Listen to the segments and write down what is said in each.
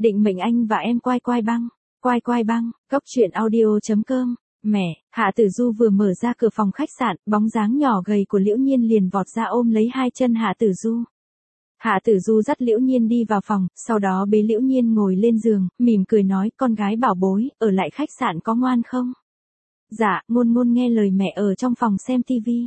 định mệnh anh và em quai quai băng. Quai quai băng, Cốc truyện audio.com. Mẹ, Hạ Tử Du vừa mở ra cửa phòng khách sạn, bóng dáng nhỏ gầy của Liễu Nhiên liền vọt ra ôm lấy hai chân Hạ Tử Du. Hạ Tử Du dắt Liễu Nhiên đi vào phòng, sau đó bế Liễu Nhiên ngồi lên giường, mỉm cười nói, con gái bảo bối, ở lại khách sạn có ngoan không? Dạ, ngôn ngôn nghe lời mẹ ở trong phòng xem tivi.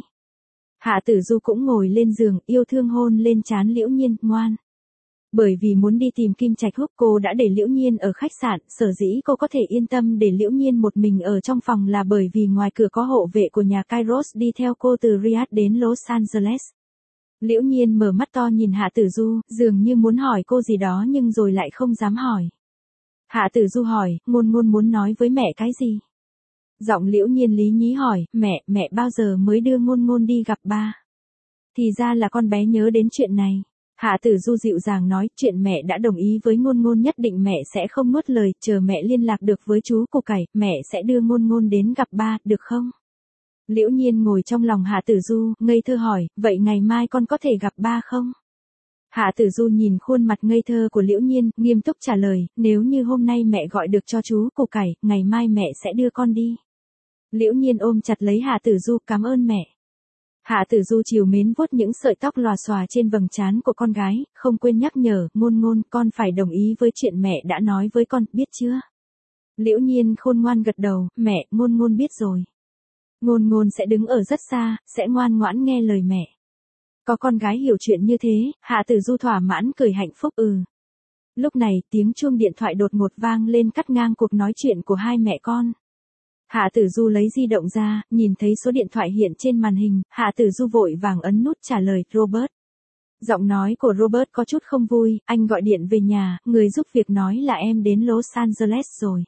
Hạ Tử Du cũng ngồi lên giường, yêu thương hôn lên trán Liễu Nhiên, ngoan. Bởi vì muốn đi tìm Kim Trạch Húc, cô đã để Liễu Nhiên ở khách sạn, sở dĩ cô có thể yên tâm để Liễu Nhiên một mình ở trong phòng là bởi vì ngoài cửa có hộ vệ của nhà Kairos đi theo cô từ Riyadh đến Los Angeles. Liễu Nhiên mở mắt to nhìn Hạ Tử Du, dường như muốn hỏi cô gì đó nhưng rồi lại không dám hỏi. Hạ Tử Du hỏi, ngôn ngôn muốn nói với mẹ cái gì? Giọng Liễu Nhiên lý nhí hỏi, mẹ bao giờ mới đưa ngôn ngôn đi gặp ba? Thì ra là con bé nhớ đến chuyện này. Hạ Tử Du dịu dàng nói, chuyện mẹ đã đồng ý với ngôn ngôn nhất định mẹ sẽ không nuốt lời, chờ mẹ liên lạc được với chú Củ Cải, mẹ sẽ đưa ngôn ngôn đến gặp ba, được không? Liễu Nhiên ngồi trong lòng Hạ Tử Du, ngây thơ hỏi, vậy ngày mai con có thể gặp ba không? Hạ Tử Du nhìn khuôn mặt ngây thơ của Liễu Nhiên, nghiêm túc trả lời, nếu như hôm nay mẹ gọi được cho chú Củ Cải, ngày mai mẹ sẽ đưa con đi. Liễu Nhiên ôm chặt lấy Hạ Tử Du, cảm ơn mẹ. Hạ Tử Du trìu mến vuốt những sợi tóc lòa xòa trên vầng trán của con gái, không quên nhắc nhở, ngôn ngôn, con phải đồng ý với chuyện mẹ đã nói với con, biết chưa? Liễu Nhiên khôn ngoan gật đầu, mẹ, ngôn ngôn biết rồi. Ngôn ngôn sẽ đứng ở rất xa, sẽ ngoan ngoãn nghe lời mẹ. Có con gái hiểu chuyện như thế, Hạ Tử Du thỏa mãn cười hạnh phúc. Lúc này, tiếng chuông điện thoại đột ngột vang lên cắt ngang cuộc nói chuyện của hai mẹ con. Hạ Tử Du lấy di động ra, nhìn thấy số điện thoại hiện trên màn hình, Hạ Tử Du vội vàng ấn nút trả lời, Robert. Giọng nói của Robert có chút không vui, anh gọi điện về nhà, người giúp việc nói là em đến Los Angeles rồi.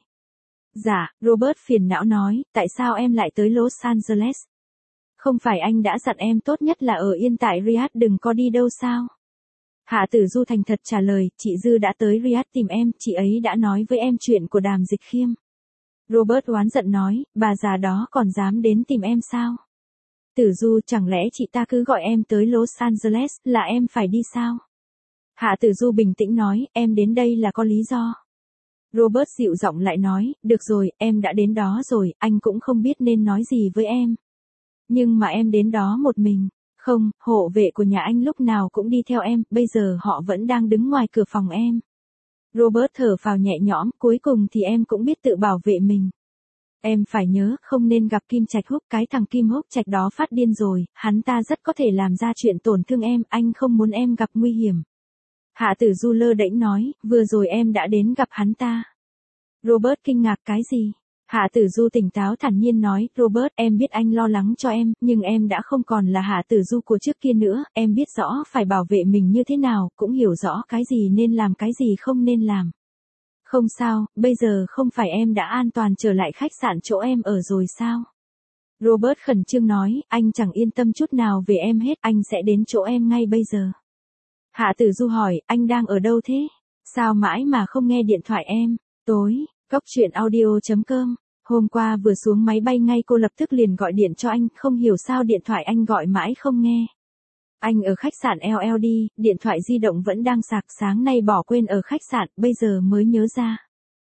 Dạ, Robert phiền não nói, tại sao em lại tới Los Angeles? Không phải anh đã dặn em tốt nhất là ở yên tại Riyadh đừng có đi đâu sao? Hạ Tử Du thành thật trả lời, chị Dư đã tới Riyadh tìm em, chị ấy đã nói với em chuyện của Đàm Dịch Khiêm. Robert oán giận nói, bà già đó còn dám đến tìm em sao? Tử Du, chẳng lẽ chị ta cứ gọi em tới Los Angeles là em phải đi sao? Hạ Tử Du bình tĩnh nói, em đến đây là có lý do. Robert dịu giọng lại nói, được rồi, em đã đến đó rồi, anh cũng không biết nên nói gì với em. Nhưng mà em đến đó một mình. Không, hộ vệ của nhà anh lúc nào cũng đi theo em, bây giờ họ vẫn đang đứng ngoài cửa phòng em. Robert thở phào nhẹ nhõm, cuối cùng thì em cũng biết tự bảo vệ mình. Em phải nhớ, không nên gặp Kim Trạch Húc, cái thằng Kim Húc Trạch đó phát điên rồi, hắn ta rất có thể làm ra chuyện tổn thương em, anh không muốn em gặp nguy hiểm. Hạ Tử Du lơ đễnh nói, vừa rồi em đã đến gặp hắn ta. Robert kinh ngạc, cái gì? Hạ Tử Du tỉnh táo thản nhiên nói, Robert, em biết anh lo lắng cho em, nhưng em đã không còn là Hạ Tử Du của trước kia nữa, em biết rõ phải bảo vệ mình như thế nào, cũng hiểu rõ cái gì nên làm cái gì không nên làm. Không sao, bây giờ không phải em đã an toàn trở lại khách sạn chỗ em ở rồi sao? Robert khẩn trương nói, anh chẳng yên tâm chút nào về em hết, anh sẽ đến chỗ em ngay bây giờ. Hạ Tử Du hỏi, anh đang ở đâu thế? Sao mãi mà không nghe điện thoại em? Tối, Cốc truyện audio.com. Hôm qua vừa xuống máy bay ngay cô lập tức liền gọi điện cho anh, không hiểu sao điện thoại anh gọi mãi không nghe. Anh ở khách sạn LLD, điện thoại di động vẫn đang sạc, sáng nay bỏ quên ở khách sạn, bây giờ mới nhớ ra.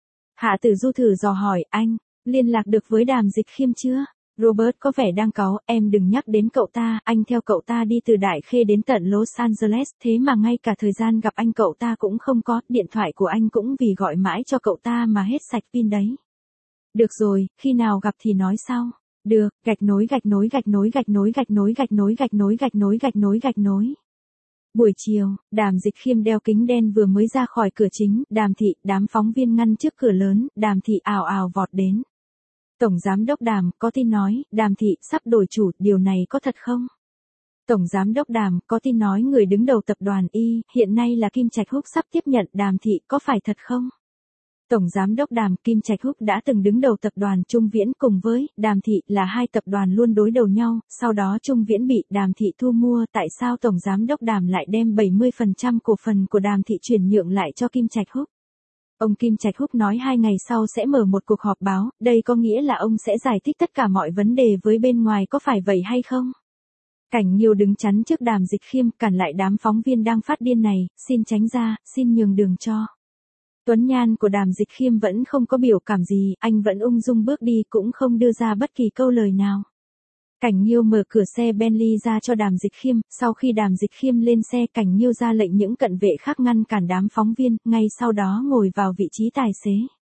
Hạ Tử Du thử dò hỏi, anh liên lạc được với Đàm Dịch Khiêm chưa? Robert có vẻ đang cáu, em đừng nhắc đến cậu ta, anh theo cậu ta đi từ Đại Khê đến tận Los Angeles, thế mà ngay cả thời gian gặp anh cậu ta cũng không có, điện thoại của anh cũng vì gọi mãi cho cậu ta mà hết sạch pin đấy. Được rồi, khi nào gặp thì nói sau. Được, gạch nối gạch nối gạch nối gạch nối gạch nối gạch nối gạch nối gạch nối gạch nối gạch nối. Buổi chiều, Đàm Dịch Khiêm đeo kính đen vừa mới ra khỏi cửa chính, Đàm thị, đám phóng viên ngăn trước cửa lớn, Đàm thị ào ào vọt đến. Tổng giám đốc Đàm, có tin nói, Đàm thị sắp đổi chủ, điều này có thật không? Tổng giám đốc Đàm, có tin nói người đứng đầu tập đoàn Y, hiện nay là Kim Trạch Húc sắp tiếp nhận Đàm thị, có phải thật không? Tổng giám đốc Đàm, Kim Trạch Húc đã từng đứng đầu tập đoàn Trung Viễn cùng với Đàm thị là hai tập đoàn luôn đối đầu nhau, sau đó Trung Viễn bị Đàm thị thu mua, tại sao tổng giám đốc Đàm lại đem 70% cổ phần của Đàm thị chuyển nhượng lại cho Kim Trạch Húc? Ông Kim Trạch Húc nói 2 ngày sau sẽ mở một cuộc họp báo, đây có nghĩa là ông sẽ giải thích tất cả mọi vấn đề với bên ngoài, có phải vậy hay không? Cảnh Nghiêu đứng chắn trước Đàm Dịch Khiêm, cản lại đám phóng viên đang phát điên này, xin tránh ra, xin nhường đường cho. Tuấn nhan của Đàm Dịch Khiêm vẫn không có biểu cảm gì, anh vẫn ung dung bước đi cũng không đưa ra bất kỳ câu lời nào. Cảnh Nhiêu mở cửa xe Bentley ra cho Đàm Dịch Khiêm, sau khi Đàm Dịch Khiêm lên xe Cảnh Nhiêu ra lệnh những cận vệ khác ngăn cản đám phóng viên, ngay sau đó ngồi vào vị trí tài xế.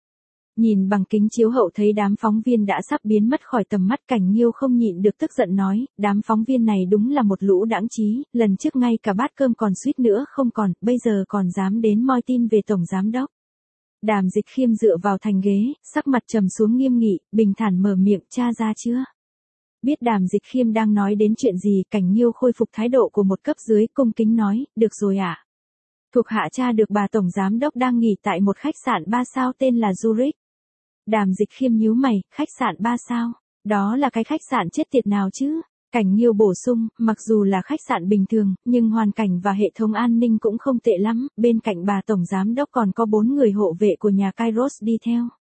Nhìn bằng kính chiếu hậu thấy đám phóng viên đã sắp biến mất khỏi tầm mắt, Cảnh Nhiêu không nhịn được tức giận nói, đám phóng viên này đúng là một lũ đãng trí, lần trước ngay cả bát cơm còn suýt nữa không còn, bây giờ còn dám đến moi tin về Tổng Giám Đốc. Đàm Dịch Khiêm dựa vào thành ghế, sắc mặt trầm xuống nghiêm nghị, bình thản mở miệng, tra ra chưa? Biết Đàm Dịch Khiêm đang nói đến chuyện gì, Cảnh Nhiêu khôi phục thái độ của một cấp dưới, cung kính nói, được rồi ạ. Thuộc hạ tra được bà Tổng Giám Đốc đang nghỉ tại một khách sạn 3 sao tên là Zurich. Đàm Dịch Khiêm nhíu mày, khách sạn 3 sao, đó là cái khách sạn chết tiệt nào chứ? Cảnh Nhiêu bổ sung, mặc dù là khách sạn bình thường, nhưng hoàn cảnh và hệ thống an ninh cũng không tệ lắm, bên cạnh bà Tổng Giám Đốc còn có 4 người hộ vệ của nhà Kairos đi theo.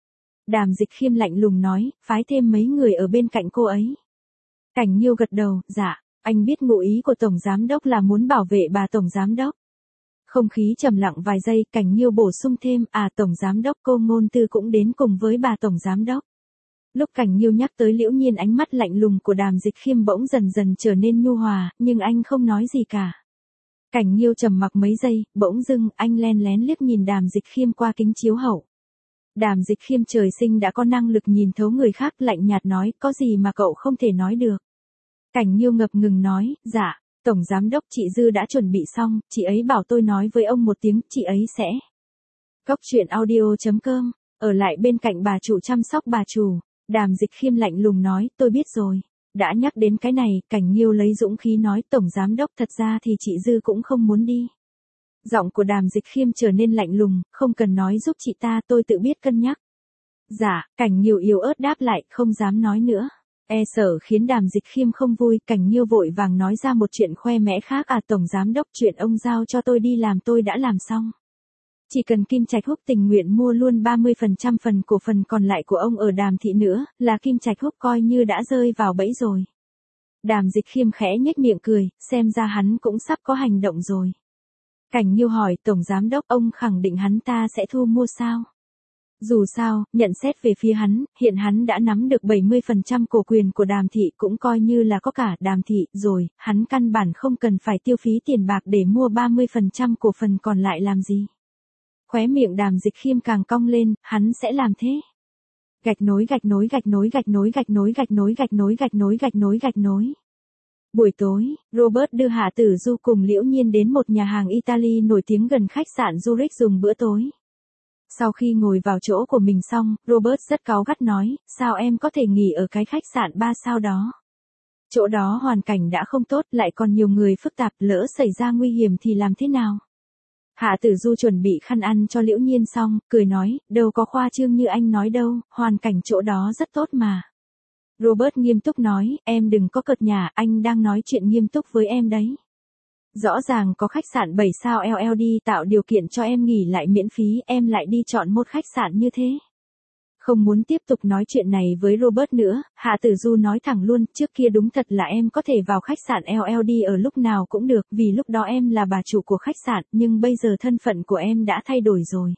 Đàm Dịch Khiêm lạnh lùng nói, phái thêm mấy người ở bên cạnh cô ấy. Cảnh Nhiêu gật đầu, dạ, anh biết ngụ ý của Tổng Giám Đốc là muốn bảo vệ bà Tổng Giám Đốc. Không khí trầm lặng vài giây, Cảnh Nhiêu bổ sung thêm, Tổng Giám Đốc cô Ngôn Tư cũng đến cùng với bà Tổng Giám Đốc. Lúc Cảnh Nhiêu nhắc tới Liễu Nhiên, ánh mắt lạnh lùng của Đàm Dịch Khiêm bỗng dần dần trở nên nhu hòa, nhưng anh không nói gì cả. Cảnh Nhiêu trầm mặc mấy giây, bỗng dưng anh len lén liếc nhìn Đàm Dịch Khiêm qua kính chiếu hậu. Đàm Dịch Khiêm trời sinh đã có năng lực nhìn thấu người khác, lạnh nhạt nói, có gì mà cậu không thể nói được. Cảnh Nhiêu ngập ngừng nói, dạ, Tổng Giám Đốc chị Dư đã chuẩn bị xong, chị ấy bảo tôi nói với ông một tiếng, chị ấy sẽ. Cốc truyện audio.com, ở lại bên cạnh bà chủ chăm sóc bà chủ. Đàm Dịch Khiêm lạnh lùng nói, tôi biết rồi. Đã nhắc đến cái này, Cảnh Nhiêu lấy dũng khí nói, Tổng Giám Đốc thật ra thì chị Dư cũng không muốn đi. Giọng của Đàm Dịch Khiêm trở nên lạnh lùng, không cần nói giúp chị ta, tôi tự biết cân nhắc. Dạ, Cảnh Nhiêu yếu ớt đáp lại, không dám nói nữa. E sợ khiến Đàm Dịch Khiêm không vui, Cảnh Nhiêu vội vàng nói ra một chuyện khoe mẽ khác, Tổng Giám Đốc, chuyện ông giao cho tôi đi làm tôi đã làm xong. Chỉ cần Kim Trạch Húc tình nguyện mua luôn 30% phần cổ phần còn lại của ông ở Đàm thị nữa, là Kim Trạch Húc coi như đã rơi vào bẫy rồi. Đàm Dịch Khiêm khẽ nhếch miệng cười, xem ra hắn cũng sắp có hành động rồi. Cảnh Nhiêu hỏi, Tổng Giám Đốc, ông khẳng định hắn ta sẽ thu mua sao? Dù sao, nhận xét về phía hắn, hiện hắn đã nắm được 70% cổ quyền của Đàm thị, cũng coi như là có cả Đàm thị rồi, hắn căn bản không cần phải tiêu phí tiền bạc để mua 30% cổ phần còn lại làm gì. Khóe miệng Đàm Dịch Khiêm càng cong lên, hắn sẽ làm thế. Gạch nối gạch nối gạch nối gạch nối gạch nối gạch nối gạch nối gạch nối gạch nối gạch nối. Buổi tối, Robert đưa Hạ Tử Du cùng Liễu Nhiên đến một nhà hàng Italy nổi tiếng gần khách sạn Zurich dùng bữa tối. Sau khi ngồi vào chỗ của mình xong, Robert rất cáu gắt nói, sao em có thể nghỉ ở cái khách sạn 3 sao đó? Chỗ đó hoàn cảnh đã không tốt, lại còn nhiều người phức tạp, lỡ xảy ra nguy hiểm thì làm thế nào? Hạ Tử Du chuẩn bị khăn ăn cho Liễu Nhiên xong, cười nói, đâu có khoa trương như anh nói đâu, hoàn cảnh chỗ đó rất tốt mà. Robert nghiêm túc nói, em đừng có cợt nhả, anh đang nói chuyện nghiêm túc với em đấy. Rõ ràng có khách sạn 7 sao LLD tạo điều kiện cho em nghỉ lại miễn phí, em lại đi chọn một khách sạn như thế. Không muốn tiếp tục nói chuyện này với Robert nữa, Hạ Tử Du nói thẳng luôn, trước kia đúng thật là em có thể vào khách sạn LLD ở lúc nào cũng được, vì lúc đó em là bà chủ của khách sạn, nhưng bây giờ thân phận của em đã thay đổi rồi.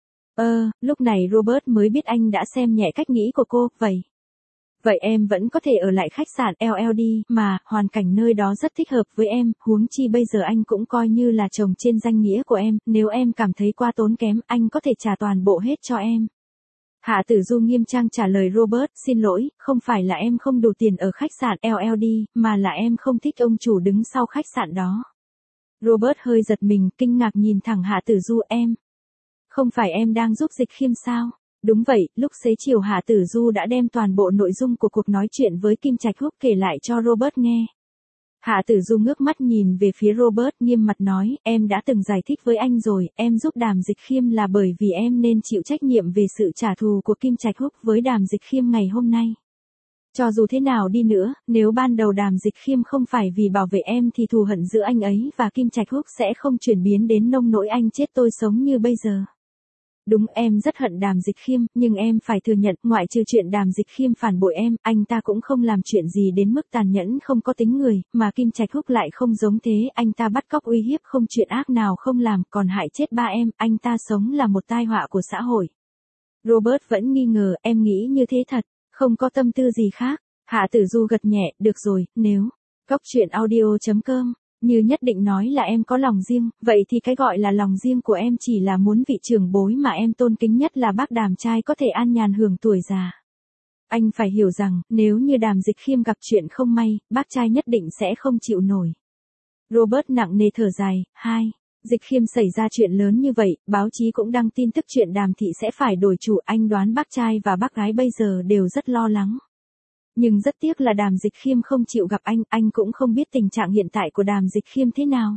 Lúc này Robert mới biết anh đã xem nhẹ cách nghĩ của cô, Vậy em vẫn có thể ở lại khách sạn LLD, mà, hoàn cảnh nơi đó rất thích hợp với em, huống chi bây giờ anh cũng coi như là chồng trên danh nghĩa của em, nếu em cảm thấy quá tốn kém, anh có thể trả toàn bộ hết cho em. Hạ Tử Du nghiêm trang trả lời Robert, xin lỗi, không phải là em không đủ tiền ở khách sạn LLD, mà là em không thích ông chủ đứng sau khách sạn đó. Robert hơi giật mình, kinh ngạc nhìn thẳng Hạ Tử Du, em. Không phải em đang giúp Dịch Khiêm sao? Đúng vậy, lúc xế chiều Hạ Tử Du đã đem toàn bộ nội dung của cuộc nói chuyện với Kim Trạch Húc kể lại cho Robert nghe. Hạ Tử Du ngước mắt nhìn về phía Robert, nghiêm mặt nói, em đã từng giải thích với anh rồi, em giúp Đàm Dịch Khiêm là bởi vì em nên chịu trách nhiệm về sự trả thù của Kim Trạch Húc với Đàm Dịch Khiêm ngày hôm nay. Cho dù thế nào đi nữa, nếu ban đầu Đàm Dịch Khiêm không phải vì bảo vệ em thì thù hận giữa anh ấy và Kim Trạch Húc sẽ không chuyển biến đến nông nỗi anh chết tôi sống như bây giờ. Đúng, em rất hận Đàm Dịch Khiêm, nhưng em phải thừa nhận, ngoại trừ chuyện Đàm Dịch Khiêm phản bội em, anh ta cũng không làm chuyện gì đến mức tàn nhẫn không có tính người, mà Kim Trạch Húc lại không giống thế, anh ta bắt cóc uy hiếp không chuyện ác nào không làm, còn hại chết ba em, anh ta sống là một tai họa của xã hội. Robert vẫn nghi ngờ, em nghĩ như thế thật, không có tâm tư gì khác. Hạ Tử Du gật nhẹ, được rồi, nếu Cốc truyện audio.com như nhất định nói là em có lòng riêng, vậy thì cái gọi là lòng riêng của em chỉ là muốn vị trưởng bối mà em tôn kính nhất là bác Đàm trai có thể an nhàn hưởng tuổi già. Anh phải hiểu rằng, nếu như Đàm Dịch Khiêm gặp chuyện không may, bác trai nhất định sẽ không chịu nổi. Robert nặng nề thở dài. 2. Dịch Khiêm xảy ra chuyện lớn như vậy, báo chí cũng đăng tin tức chuyện Đàm thị sẽ phải đổi chủ, anh đoán bác trai và bác gái bây giờ đều rất lo lắng. Nhưng rất tiếc là Đàm Dịch Khiêm không chịu gặp anh cũng không biết tình trạng hiện tại của Đàm Dịch Khiêm thế nào.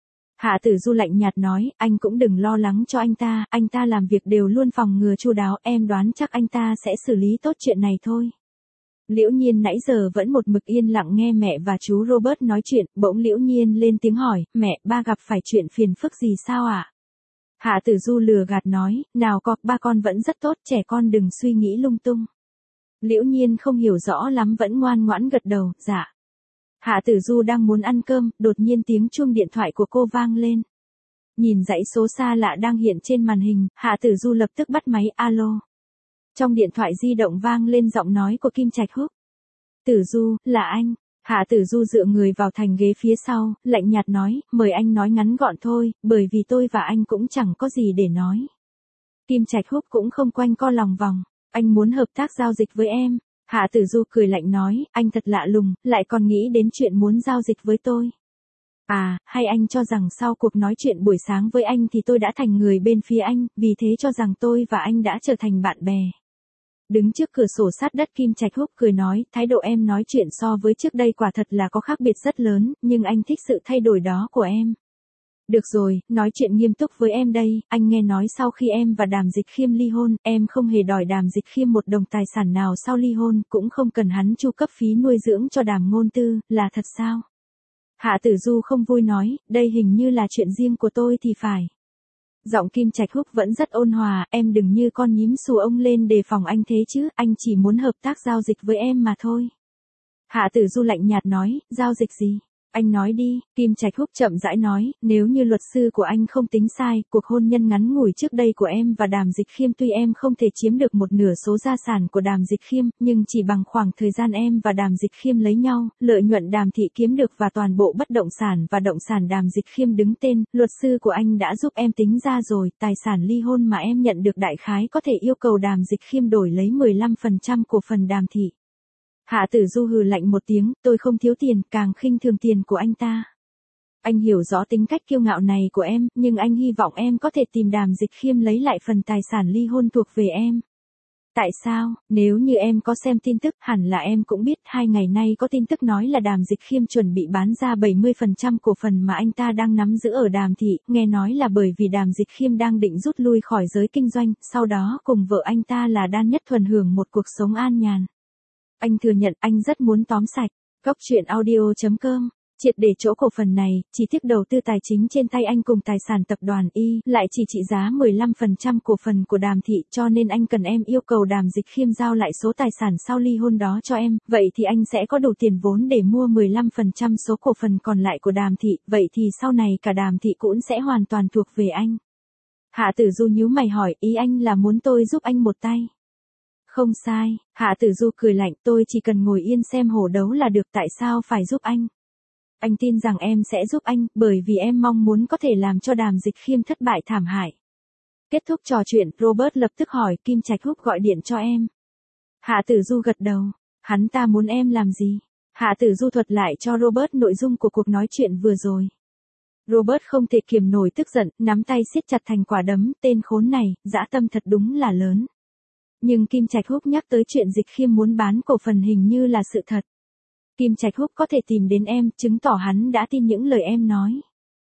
Hạ Tử Du lạnh nhạt nói, anh cũng đừng lo lắng cho anh ta làm việc đều luôn phòng ngừa chu đáo, em đoán chắc anh ta sẽ xử lý tốt chuyện này thôi. Liễu Nhiên nãy giờ vẫn một mực yên lặng nghe mẹ và chú Robert nói chuyện, bỗng Liễu Nhiên lên tiếng hỏi, mẹ, ba gặp phải chuyện phiền phức gì sao ạ? Hạ Tử Du lừa gạt nói, nào có, ba con vẫn rất tốt, trẻ con đừng suy nghĩ lung tung. Liễu Nhiên không hiểu rõ lắm vẫn ngoan ngoãn gật đầu, dạ. Hạ Tử Du đang muốn ăn cơm, đột nhiên tiếng chuông điện thoại của cô vang lên. Nhìn dãy số xa lạ đang hiện trên màn hình, Hạ Tử Du lập tức bắt máy, alo. Trong điện thoại di động vang lên giọng nói của Kim Trạch Húc. Tử Du, là anh. Hạ Tử Du dựa người vào thành ghế phía sau, lạnh nhạt nói, mời anh nói ngắn gọn thôi, bởi vì tôi và anh cũng chẳng có gì để nói. Kim Trạch Húc cũng không quanh co lòng vòng. Anh muốn hợp tác giao dịch với em. Hạ Tử Du cười lạnh nói, anh thật lạ lùng, lại còn nghĩ đến chuyện muốn giao dịch với tôi. À, hay anh cho rằng sau cuộc nói chuyện buổi sáng với anh thì tôi đã thành người bên phía anh, vì thế cho rằng tôi và anh đã trở thành bạn bè. Đứng trước cửa sổ sát đất Kim Trạch Húc cười nói, thái độ em nói chuyện so với trước đây quả thật là có khác biệt rất lớn, nhưng anh thích sự thay đổi đó của em. Được rồi, nói chuyện nghiêm túc với em đây, anh nghe nói sau khi em và Đàm Dịch Khiêm ly hôn, em không hề đòi Đàm Dịch Khiêm một đồng tài sản nào sau ly hôn, cũng không cần hắn chu cấp phí nuôi dưỡng cho Đàm Ngôn Tư, là thật sao? Hạ Tử Du không vui nói, đây hình như là chuyện riêng của tôi thì phải. Giọng Kim Trạch Húc vẫn rất ôn hòa, em đừng như con nhím xù ông lên đề phòng anh thế chứ, anh chỉ muốn hợp tác giao dịch với em mà thôi. Hạ Tử Du lạnh nhạt nói, giao dịch gì? Anh nói đi, Kim Trạch Húc chậm rãi nói, nếu như luật sư của anh không tính sai, cuộc hôn nhân ngắn ngủi trước đây của em và Đàm Dịch Khiêm tuy em không thể chiếm được một nửa số gia sản của Đàm Dịch Khiêm, nhưng chỉ bằng khoảng thời gian em và Đàm Dịch Khiêm lấy nhau, lợi nhuận Đàm thị kiếm được và toàn bộ bất động sản và động sản Đàm Dịch Khiêm đứng tên, luật sư của anh đã giúp em tính ra rồi, tài sản ly hôn mà em nhận được đại khái có thể yêu cầu Đàm Dịch Khiêm đổi lấy 15% cổ phần Đàm thị. Hạ Tử Du hừ lạnh một tiếng, tôi không thiếu tiền, càng khinh thường tiền của anh ta. Anh hiểu rõ tính cách kiêu ngạo này của em, nhưng anh hy vọng em có thể tìm Đàm Dịch Khiêm lấy lại phần tài sản ly hôn thuộc về em. Tại sao? Nếu như em có xem tin tức, hẳn là em cũng biết 2 ngày nay có tin tức nói là Đàm Dịch Khiêm chuẩn bị bán ra 70% cổ phần mà anh ta đang nắm giữ ở Đàm thị, nghe nói là bởi vì Đàm Dịch Khiêm đang định rút lui khỏi giới kinh doanh, sau đó cùng vợ anh ta là Đan Nhất Thuần hưởng một cuộc sống an nhàn. Anh thừa nhận anh rất muốn tóm sạch. Cốc truyện audio.com triệt để chỗ cổ phần này, chỉ tiếc đầu tư tài chính trên tay anh cùng tài sản tập đoàn Y lại chỉ trị giá 15% cổ phần của Đàm thị, cho nên anh cần em yêu cầu Đàm Dịch Khiêm giao lại số tài sản sau ly hôn đó cho em, vậy thì anh sẽ có đủ tiền vốn để mua 15% số cổ phần còn lại của Đàm thị, vậy thì sau này cả Đàm thị cũng sẽ hoàn toàn thuộc về anh. Hạ Tử Du nhíu mày hỏi, ý anh là muốn tôi giúp anh một tay? Không sai, Hạ Tử Du cười lạnh, tôi chỉ cần ngồi yên xem hổ đấu là được, tại sao phải giúp anh? Anh tin rằng em sẽ giúp anh, bởi vì em mong muốn có thể làm cho Đàm Dịch Khiêm thất bại thảm hại. Kết thúc trò chuyện, Robert lập tức hỏi, Kim Trạch Húc gọi điện cho em. Hạ Tử Du gật đầu, hắn ta muốn em làm gì? Hạ Tử Du thuật lại cho Robert nội dung của cuộc nói chuyện vừa rồi. Robert không thể kiềm nổi tức giận, nắm tay siết chặt thành quả đấm, tên khốn này, dã tâm thật đúng là lớn. Nhưng Kim Trạch Húc nhắc tới chuyện Dịch Khiêm muốn bán cổ phần hình như là sự thật. Kim Trạch Húc có thể tìm đến em, chứng tỏ hắn đã tin những lời em nói.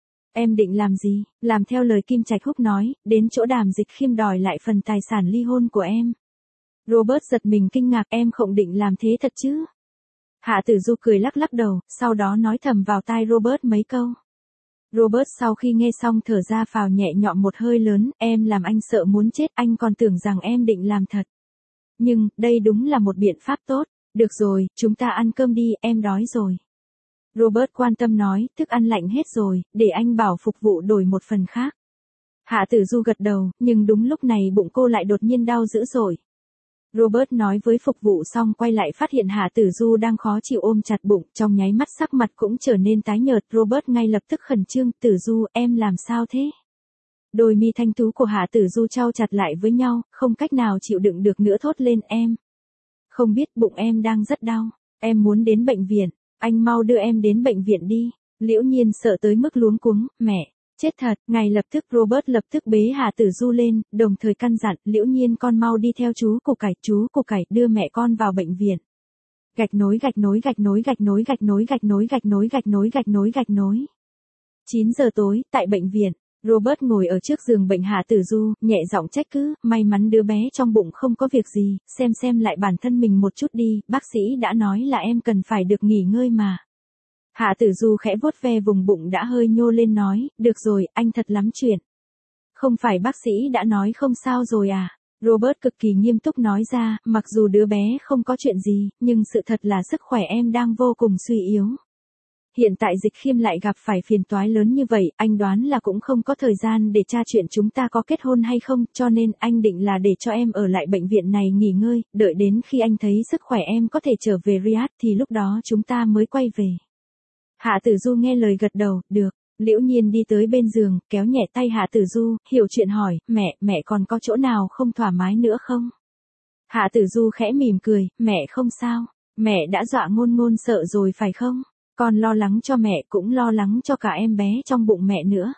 Em định làm gì? Làm theo lời Kim Trạch Húc nói, đến chỗ Đàm Dịch Khiêm đòi lại phần tài sản ly hôn của em. Robert giật mình kinh ngạc, em không định làm thế thật chứ? Hạ Tử Du cười lắc lắc đầu, sau đó nói thầm vào tai Robert mấy câu. Robert sau khi nghe xong thở ra phào nhẹ nhõm một hơi lớn, em làm anh sợ muốn chết, anh còn tưởng rằng em định làm thật. Nhưng, đây đúng là một biện pháp tốt. Được rồi, chúng ta ăn cơm đi, em đói rồi. Robert quan tâm nói, thức ăn lạnh hết rồi, để anh bảo phục vụ đổi một phần khác. Hạ Tử Du gật đầu, nhưng đúng lúc này bụng cô lại đột nhiên đau dữ dội. Robert nói với phục vụ xong quay lại phát hiện Hạ Tử Du đang khó chịu ôm chặt bụng, trong nháy mắt sắc mặt cũng trở nên tái nhợt. Robert ngay lập tức khẩn trương, Tử Du, em làm sao thế? Đôi mi thanh tú của Hạ Tử Du chau chặt lại với nhau, không cách nào chịu đựng được nữa thốt lên, em. Không biết, bụng em đang rất đau, em muốn đến bệnh viện, anh mau đưa em đến bệnh viện đi. Liễu Nhiên sợ tới mức luống cuống, mẹ. Chết thật, ngay lập tức Robert lập tức bế Hạ Tử Du lên, đồng thời căn dặn, Liễu Nhiên con mau đi theo chú Củ Cải đưa mẹ con vào bệnh viện. Gạch nối. 9 giờ tối, tại bệnh viện, Robert ngồi ở trước giường bệnh Hạ Tử Du, nhẹ giọng trách cứ, may mắn đứa bé trong bụng không có việc gì, xem lại bản thân mình một chút đi, bác sĩ đã nói là em cần phải được nghỉ ngơi mà. Hạ Tử Du khẽ vuốt ve vùng bụng đã hơi nhô lên nói, được rồi, anh thật lắm chuyện. Không phải bác sĩ đã nói không sao rồi à? Robert cực kỳ nghiêm túc nói ra, mặc dù đứa bé không có chuyện gì, nhưng sự thật là sức khỏe em đang vô cùng suy yếu. Hiện tại Dịch Khiêm lại gặp phải phiền toái lớn như vậy, anh đoán là cũng không có thời gian để tra chuyện chúng ta có kết hôn hay không, cho nên anh định là để cho em ở lại bệnh viện này nghỉ ngơi, đợi đến khi anh thấy sức khỏe em có thể trở về Riyadh thì lúc đó chúng ta mới quay về. Hạ Tử Du nghe lời gật đầu, được. Liễu Nhiên đi tới bên giường, kéo nhẹ tay Hạ Tử Du, hiểu chuyện hỏi, mẹ còn có chỗ nào không thoải mái nữa không? Hạ Tử Du khẽ mỉm cười, mẹ không sao, mẹ đã dọa ngôn sợ rồi phải không? Con lo lắng cho mẹ cũng lo lắng cho cả em bé trong bụng mẹ nữa.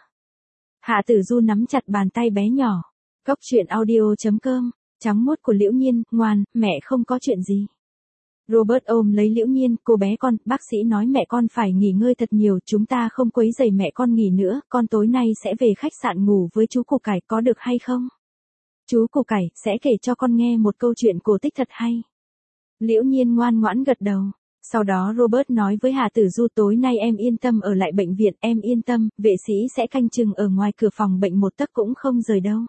Hạ Tử Du nắm chặt bàn tay bé nhỏ. Cốc truyện audio.com, trắng mốt của Liễu Nhiên, ngoan, mẹ không có chuyện gì. Robert ôm lấy Liễu Nhiên, cô bé con, bác sĩ nói mẹ con phải nghỉ ngơi thật nhiều, chúng ta không quấy rầy mẹ con nghỉ nữa, con tối nay sẽ về khách sạn ngủ với chú Củ Cải có được hay không? Chú Củ Cải sẽ kể cho con nghe một câu chuyện cổ tích thật hay. Liễu Nhiên ngoan ngoãn gật đầu. Sau đó Robert nói với Hạ Tử Du tối nay em yên tâm ở lại bệnh viện, em yên tâm, vệ sĩ sẽ canh chừng ở ngoài cửa phòng bệnh một tấc cũng không rời đâu.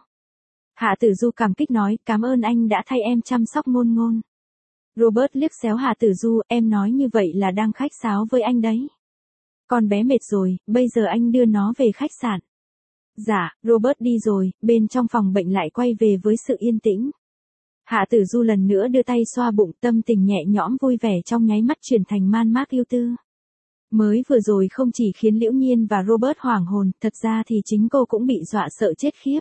Hạ Tử Du cảm kích nói, cảm ơn anh đã thay em chăm sóc ngôn. Robert liếc xéo Hạ Tử Du, em nói như vậy là đang khách sáo với anh đấy. Con bé mệt rồi, bây giờ anh đưa nó về khách sạn. Dạ, Robert đi rồi, bên trong phòng bệnh lại quay về với sự yên tĩnh. Hạ Tử Du lần nữa đưa tay xoa bụng, tâm tình nhẹ nhõm vui vẻ trong nháy mắt chuyển thành man mác yêu tư. Mới vừa rồi không chỉ khiến Liễu Nhiên và Robert hoảng hồn, thật ra thì chính cô cũng bị dọa sợ chết khiếp.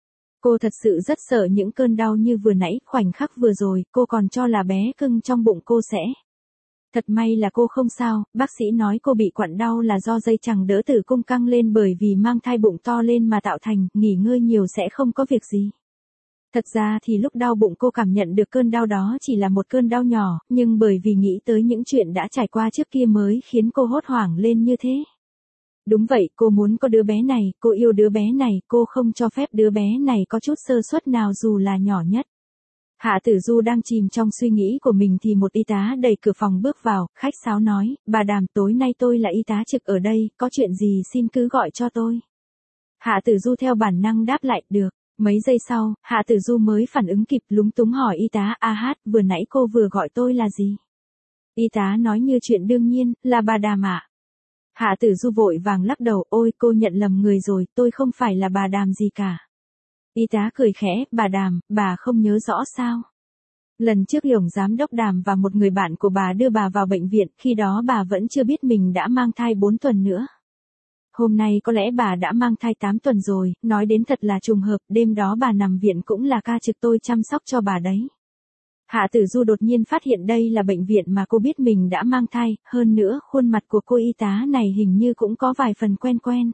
Cô thật sự rất sợ những cơn đau như vừa nãy, khoảnh khắc vừa rồi, cô còn cho là bé cưng trong bụng cô sẽ. Thật may là cô không sao, bác sĩ nói cô bị quặn đau là do dây chằng đỡ tử cung căng lên bởi vì mang thai bụng to lên mà tạo thành, nghỉ ngơi nhiều sẽ không có việc gì. Thật ra thì lúc đau bụng cô cảm nhận được cơn đau đó chỉ là một cơn đau nhỏ, nhưng bởi vì nghĩ tới những chuyện đã trải qua trước kia mới khiến cô hốt hoảng lên như thế. Đúng vậy, cô muốn có đứa bé này, cô yêu đứa bé này, cô không cho phép đứa bé này có chút sơ suất nào dù là nhỏ nhất. Hạ Tử Du đang chìm trong suy nghĩ của mình thì một y tá đẩy cửa phòng bước vào, khách sáo nói, bà Đàm tối nay tôi là y tá trực ở đây, có chuyện gì xin cứ gọi cho tôi. Hạ Tử Du theo bản năng đáp lại, được. Mấy giây sau, Hạ Tử Du mới phản ứng kịp lúng túng hỏi y tá, vừa nãy cô vừa gọi tôi là gì? Y tá nói như chuyện đương nhiên, là bà Đàm ạ. Hạ Tử Du vội vàng lắc đầu, ôi cô nhận lầm người rồi, tôi không phải là bà Đàm gì cả. Y tá cười khẽ, bà Đàm, bà không nhớ rõ sao? Lần trước Tổng giám đốc Đàm và một người bạn của bà đưa bà vào bệnh viện, khi đó bà vẫn chưa biết mình đã mang thai 4 tuần nữa. Hôm nay có lẽ bà đã mang thai 8 tuần rồi, nói đến thật là trùng hợp, đêm đó bà nằm viện cũng là ca trực tôi chăm sóc cho bà đấy. Hạ Tử Du đột nhiên phát hiện đây là bệnh viện mà cô biết mình đã mang thai, hơn nữa khuôn mặt của cô y tá này hình như cũng có vài phần quen.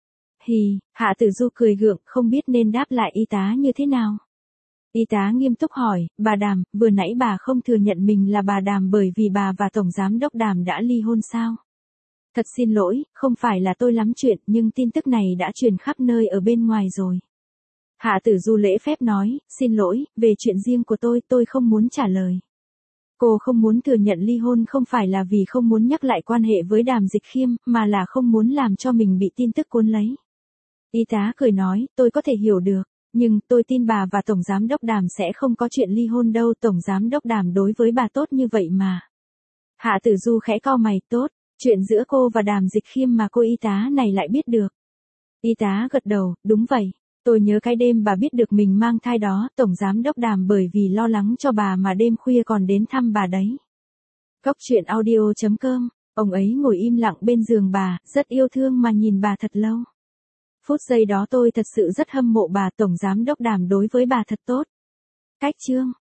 Hạ Tử Du cười gượng, không biết nên đáp lại y tá như thế nào. Y tá nghiêm túc hỏi, bà Đàm, vừa nãy bà không thừa nhận mình là bà Đàm bởi vì bà và Tổng giám đốc Đàm đã ly hôn sao? Thật xin lỗi, không phải là tôi lắm chuyện, nhưng tin tức này đã truyền khắp nơi ở bên ngoài rồi. Hạ Tử Du lễ phép nói, xin lỗi, về chuyện riêng của tôi không muốn trả lời. Cô không muốn thừa nhận ly hôn không phải là vì không muốn nhắc lại quan hệ với Đàm Dịch Khiêm, mà là không muốn làm cho mình bị tin tức cuốn lấy. Y tá cười nói, tôi có thể hiểu được, nhưng tôi tin bà và Tổng Giám đốc Đàm sẽ không có chuyện ly hôn đâu. Tổng Giám đốc Đàm đối với bà tốt như vậy mà. Hạ Tử Du khẽ cau mày, tốt, chuyện giữa cô và Đàm Dịch Khiêm mà cô y tá này lại biết được. Y tá gật đầu, đúng vậy. Tôi nhớ cái đêm bà biết được mình mang thai đó, Tổng Giám đốc Đàm bởi vì lo lắng cho bà mà đêm khuya còn đến thăm bà đấy. Cốc truyện audio.com, ông ấy ngồi im lặng bên giường bà, rất yêu thương mà nhìn bà thật lâu. Phút giây đó tôi thật sự rất hâm mộ bà, Tổng Giám đốc Đàm đối với bà thật tốt. Cách chương.